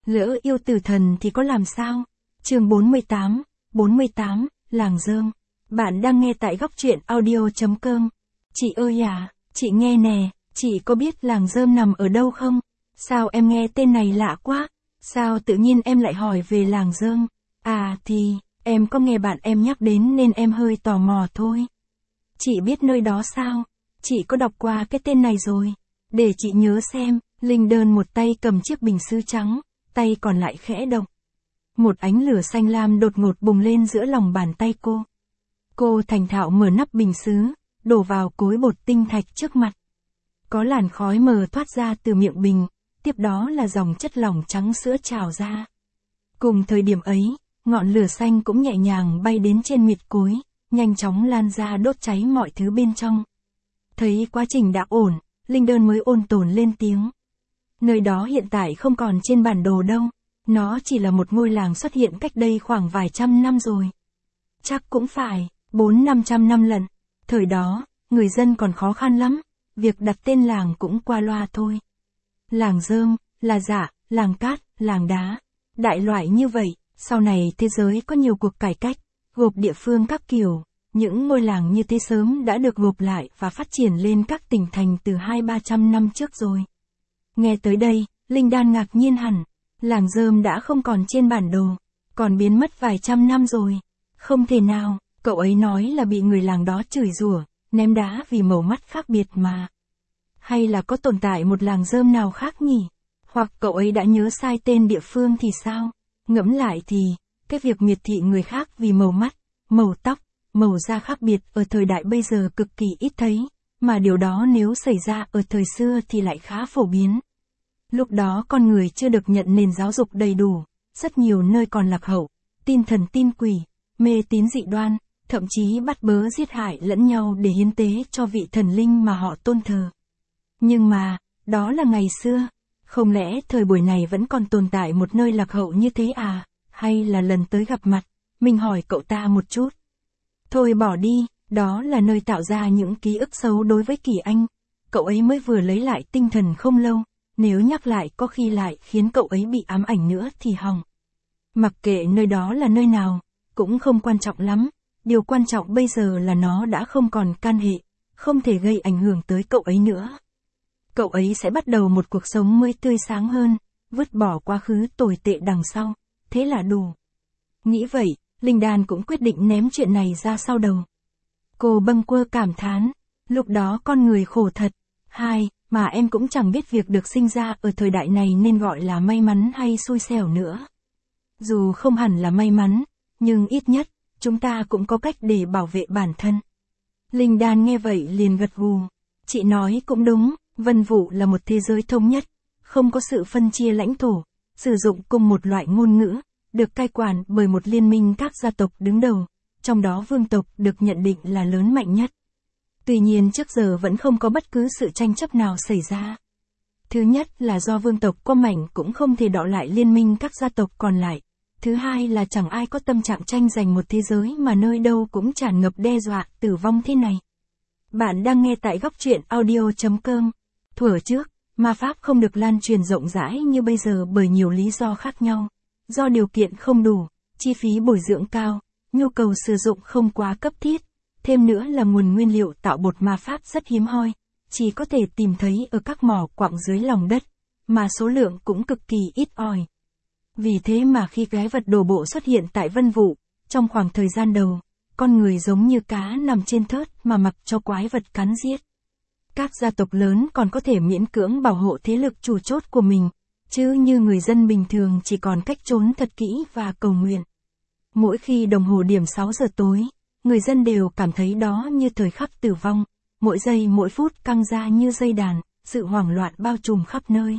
Lỡ yêu tử thần thì có làm sao? Chương 48, Làng Rơm. Bạn đang nghe tại góc truyện audio.com. Chị ơi à, chị nghe nè, chị có biết Làng Rơm nằm ở đâu không? Sao em nghe tên này lạ quá? Sao tự nhiên em lại hỏi về Làng Rơm? À thì, em có nghe bạn em nhắc đến nên em hơi tò mò thôi. Chị biết nơi đó sao? Chị có đọc qua cái tên này rồi. Để chị nhớ xem. Linh Đơn một tay cầm chiếc bình sứ trắng, tay còn lại khẽ động. Một ánh lửa xanh lam đột ngột bùng lên giữa lòng bàn tay cô. Cô thành thạo mở nắp bình sứ, đổ vào cối bột tinh thạch trước mặt. Có làn khói mờ thoát ra từ miệng bình, tiếp đó là dòng chất lỏng trắng sữa trào ra. Cùng thời điểm ấy, ngọn lửa xanh cũng nhẹ nhàng bay đến trên miệt cối, nhanh chóng lan ra đốt cháy mọi thứ bên trong. Thấy quá trình đã ổn, Linh Đơn mới ôn tồn lên tiếng. Nơi đó hiện tại không còn trên bản đồ đâu, nó chỉ là một ngôi làng xuất hiện cách đây khoảng vài trăm năm rồi. Chắc cũng phải, 400-500 năm lận. Thời đó, người dân còn khó khăn lắm, việc đặt tên làng cũng qua loa thôi. Làng Rơm, là dạ, làng cát, làng đá, đại loại như vậy. Sau này thế giới có nhiều cuộc cải cách, gộp địa phương các kiểu, những ngôi làng như thế sớm đã được gộp lại và phát triển lên các tỉnh thành từ 200-300 năm trước rồi. Nghe tới đây, Linh Đan ngạc nhiên hẳn, Làng Rơm đã không còn trên bản đồ, còn biến mất vài trăm năm rồi. Không thể nào, cậu ấy nói là bị người làng đó chửi rủa, ném đá vì màu mắt khác biệt mà. Hay là có tồn tại một làng Rơm nào khác nhỉ? Hoặc cậu ấy đã nhớ sai tên địa phương thì sao? Ngẫm lại thì, cái việc miệt thị người khác vì màu mắt, màu tóc, màu da khác biệt ở thời đại bây giờ cực kỳ ít thấy, mà điều đó nếu xảy ra ở thời xưa thì lại khá phổ biến. Lúc đó con người chưa được nhận nền giáo dục đầy đủ, rất nhiều nơi còn lạc hậu, tin thần tin quỷ, mê tín dị đoan, thậm chí bắt bớ giết hại lẫn nhau để hiến tế cho vị thần linh mà họ tôn thờ. Nhưng mà, đó là ngày xưa, không lẽ thời buổi này vẫn còn tồn tại một nơi lạc hậu như thế à? Hay là lần tới gặp mặt, mình hỏi cậu ta một chút. Thôi bỏ đi, đó là nơi tạo ra những ký ức xấu đối với Kỳ Anh. Cậu ấy mới vừa lấy lại tinh thần không lâu, nếu nhắc lại có khi lại khiến cậu ấy bị ám ảnh nữa thì hỏng. Mặc kệ nơi đó là nơi nào, cũng không quan trọng lắm, điều quan trọng bây giờ là nó đã không còn can hệ, không thể gây ảnh hưởng tới cậu ấy nữa. Cậu ấy sẽ bắt đầu một cuộc sống mới tươi sáng hơn, vứt bỏ quá khứ tồi tệ đằng sau, thế là đủ. Nghĩ vậy, Linh Đan cũng quyết định ném chuyện này ra sau đầu. Cô bâng quơ cảm thán, lúc đó con người khổ thật. Mà em cũng chẳng biết việc được sinh ra ở thời đại này nên gọi là may mắn hay xui xẻo nữa. Dù không hẳn là may mắn, nhưng ít nhất, chúng ta cũng có cách để bảo vệ bản thân. Linh Đan nghe vậy liền gật gù. Chị nói cũng đúng, Vân Vũ là một thế giới thống nhất, không có sự phân chia lãnh thổ, sử dụng cùng một loại ngôn ngữ, được cai quản bởi một liên minh các gia tộc đứng đầu, trong đó vương tộc được nhận định là lớn mạnh nhất. Tuy nhiên trước giờ vẫn không có bất cứ sự tranh chấp nào xảy ra. Thứ nhất là do vương tộc có mảnh cũng không thể đọ lại liên minh các gia tộc còn lại. Thứ hai là chẳng ai có tâm trạng tranh giành một thế giới mà nơi đâu cũng tràn ngập đe dọa, tử vong thế này. Bạn đang nghe tại góc truyện audio.com. Thuở trước, ma pháp không được lan truyền rộng rãi như bây giờ bởi nhiều lý do khác nhau. Do điều kiện không đủ, chi phí bồi dưỡng cao, nhu cầu sử dụng không quá cấp thiết. Thêm nữa là nguồn nguyên liệu tạo bột ma pháp rất hiếm hoi, chỉ có thể tìm thấy ở các mỏ quặng dưới lòng đất, mà số lượng cũng cực kỳ ít ỏi. Vì thế mà khi quái vật đổ bộ xuất hiện tại Vân Vũ, trong khoảng thời gian đầu, con người giống như cá nằm trên thớt mà mặc cho quái vật cắn giết. Các gia tộc lớn còn có thể miễn cưỡng bảo hộ thế lực chủ chốt của mình, chứ như người dân bình thường chỉ còn cách trốn thật kỹ và cầu nguyện. Mỗi khi đồng hồ điểm 6 giờ tối, người dân đều cảm thấy đó như thời khắc tử vong, mỗi giây mỗi phút căng ra như dây đàn, sự hoảng loạn bao trùm khắp nơi.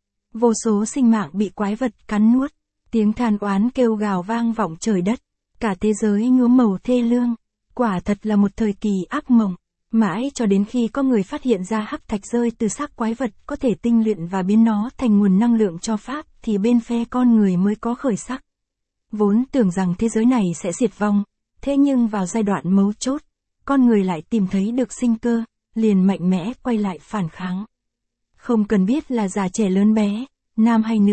Vô số sinh mạng bị quái vật cắn nuốt, tiếng than oán kêu gào vang vọng trời đất, cả thế giới nhuốm màu thê lương, quả thật là một thời kỳ ác mộng, mãi cho đến khi có người phát hiện ra hắc thạch rơi từ xác quái vật có thể tinh luyện và biến nó thành nguồn năng lượng cho pháp thì bên phe con người mới có khởi sắc. Vốn tưởng rằng thế giới này sẽ diệt vong. Thế nhưng vào giai đoạn mấu chốt, con người lại tìm thấy được sinh cơ, liền mạnh mẽ quay lại phản kháng. Không cần biết là già trẻ lớn bé, nam hay nữ,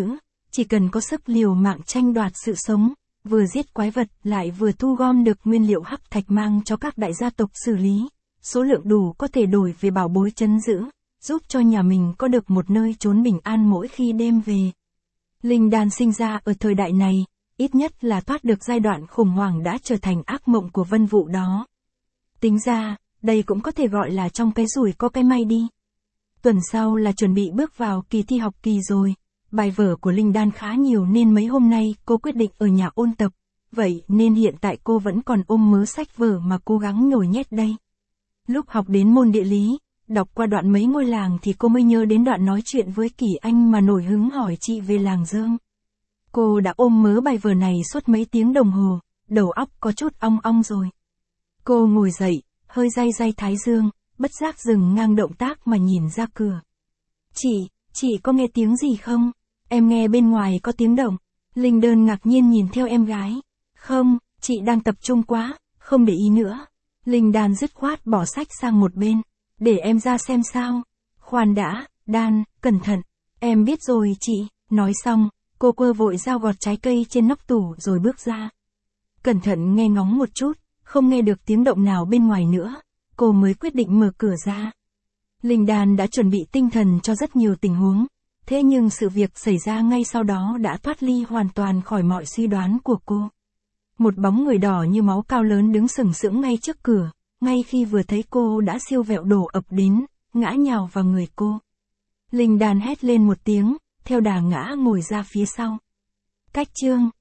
chỉ cần có sức liều mạng tranh đoạt sự sống, vừa giết quái vật lại vừa thu gom được nguyên liệu hắc thạch mang cho các đại gia tộc xử lý, số lượng đủ có thể đổi về bảo bối trấn giữ, giúp cho nhà mình có được một nơi trốn bình an mỗi khi đêm về. Linh đan sinh ra ở thời đại này, ít nhất là thoát được giai đoạn khủng hoảng đã trở thành ác mộng của Vân Vũ đó. Tính ra, đây cũng có thể gọi là trong cái rủi có cái may đi. Tuần sau là chuẩn bị bước vào kỳ thi học kỳ rồi, bài vở của Linh đan khá nhiều nên mấy hôm nay cô quyết định ở nhà ôn tập, vậy nên hiện tại cô vẫn còn ôm mớ sách vở mà cố gắng nhồi nhét đây. Lúc học đến môn địa lý, đọc qua đoạn mấy ngôi làng thì cô mới nhớ đến đoạn nói chuyện với Kỳ Anh mà nổi hứng hỏi chị về làng Dơm. Cô đã ôm mớ bài vở này suốt mấy tiếng đồng hồ, đầu óc có chút ong ong rồi. Cô ngồi dậy, hơi day day thái dương, bất giác dừng ngang động tác mà nhìn ra cửa. Chị có nghe tiếng gì không? Em nghe bên ngoài có tiếng động. Linh Đơn ngạc nhiên nhìn theo em gái. Không, chị đang tập trung quá, không để ý nữa. Linh Đan dứt khoát bỏ sách sang một bên. Để em ra xem sao. Khoan đã, Đan, cẩn thận. Em biết rồi chị. Nói xong, cô quơ vội dao gọt trái cây trên nóc tủ rồi bước ra. Cẩn thận nghe ngóng một chút, không nghe được tiếng động nào bên ngoài nữa. Cô mới quyết định mở cửa ra. Linh Đan đã chuẩn bị tinh thần cho rất nhiều tình huống. Thế nhưng sự việc xảy ra ngay sau đó đã thoát ly hoàn toàn khỏi mọi suy đoán của cô. Một bóng người đỏ như máu cao lớn đứng sừng sững ngay trước cửa, ngay khi vừa thấy cô đã siêu vẹo đổ ập đến, ngã nhào vào người cô. Linh Đan hét lên một tiếng, theo đà ngã ngồi ra phía sau. Cách chương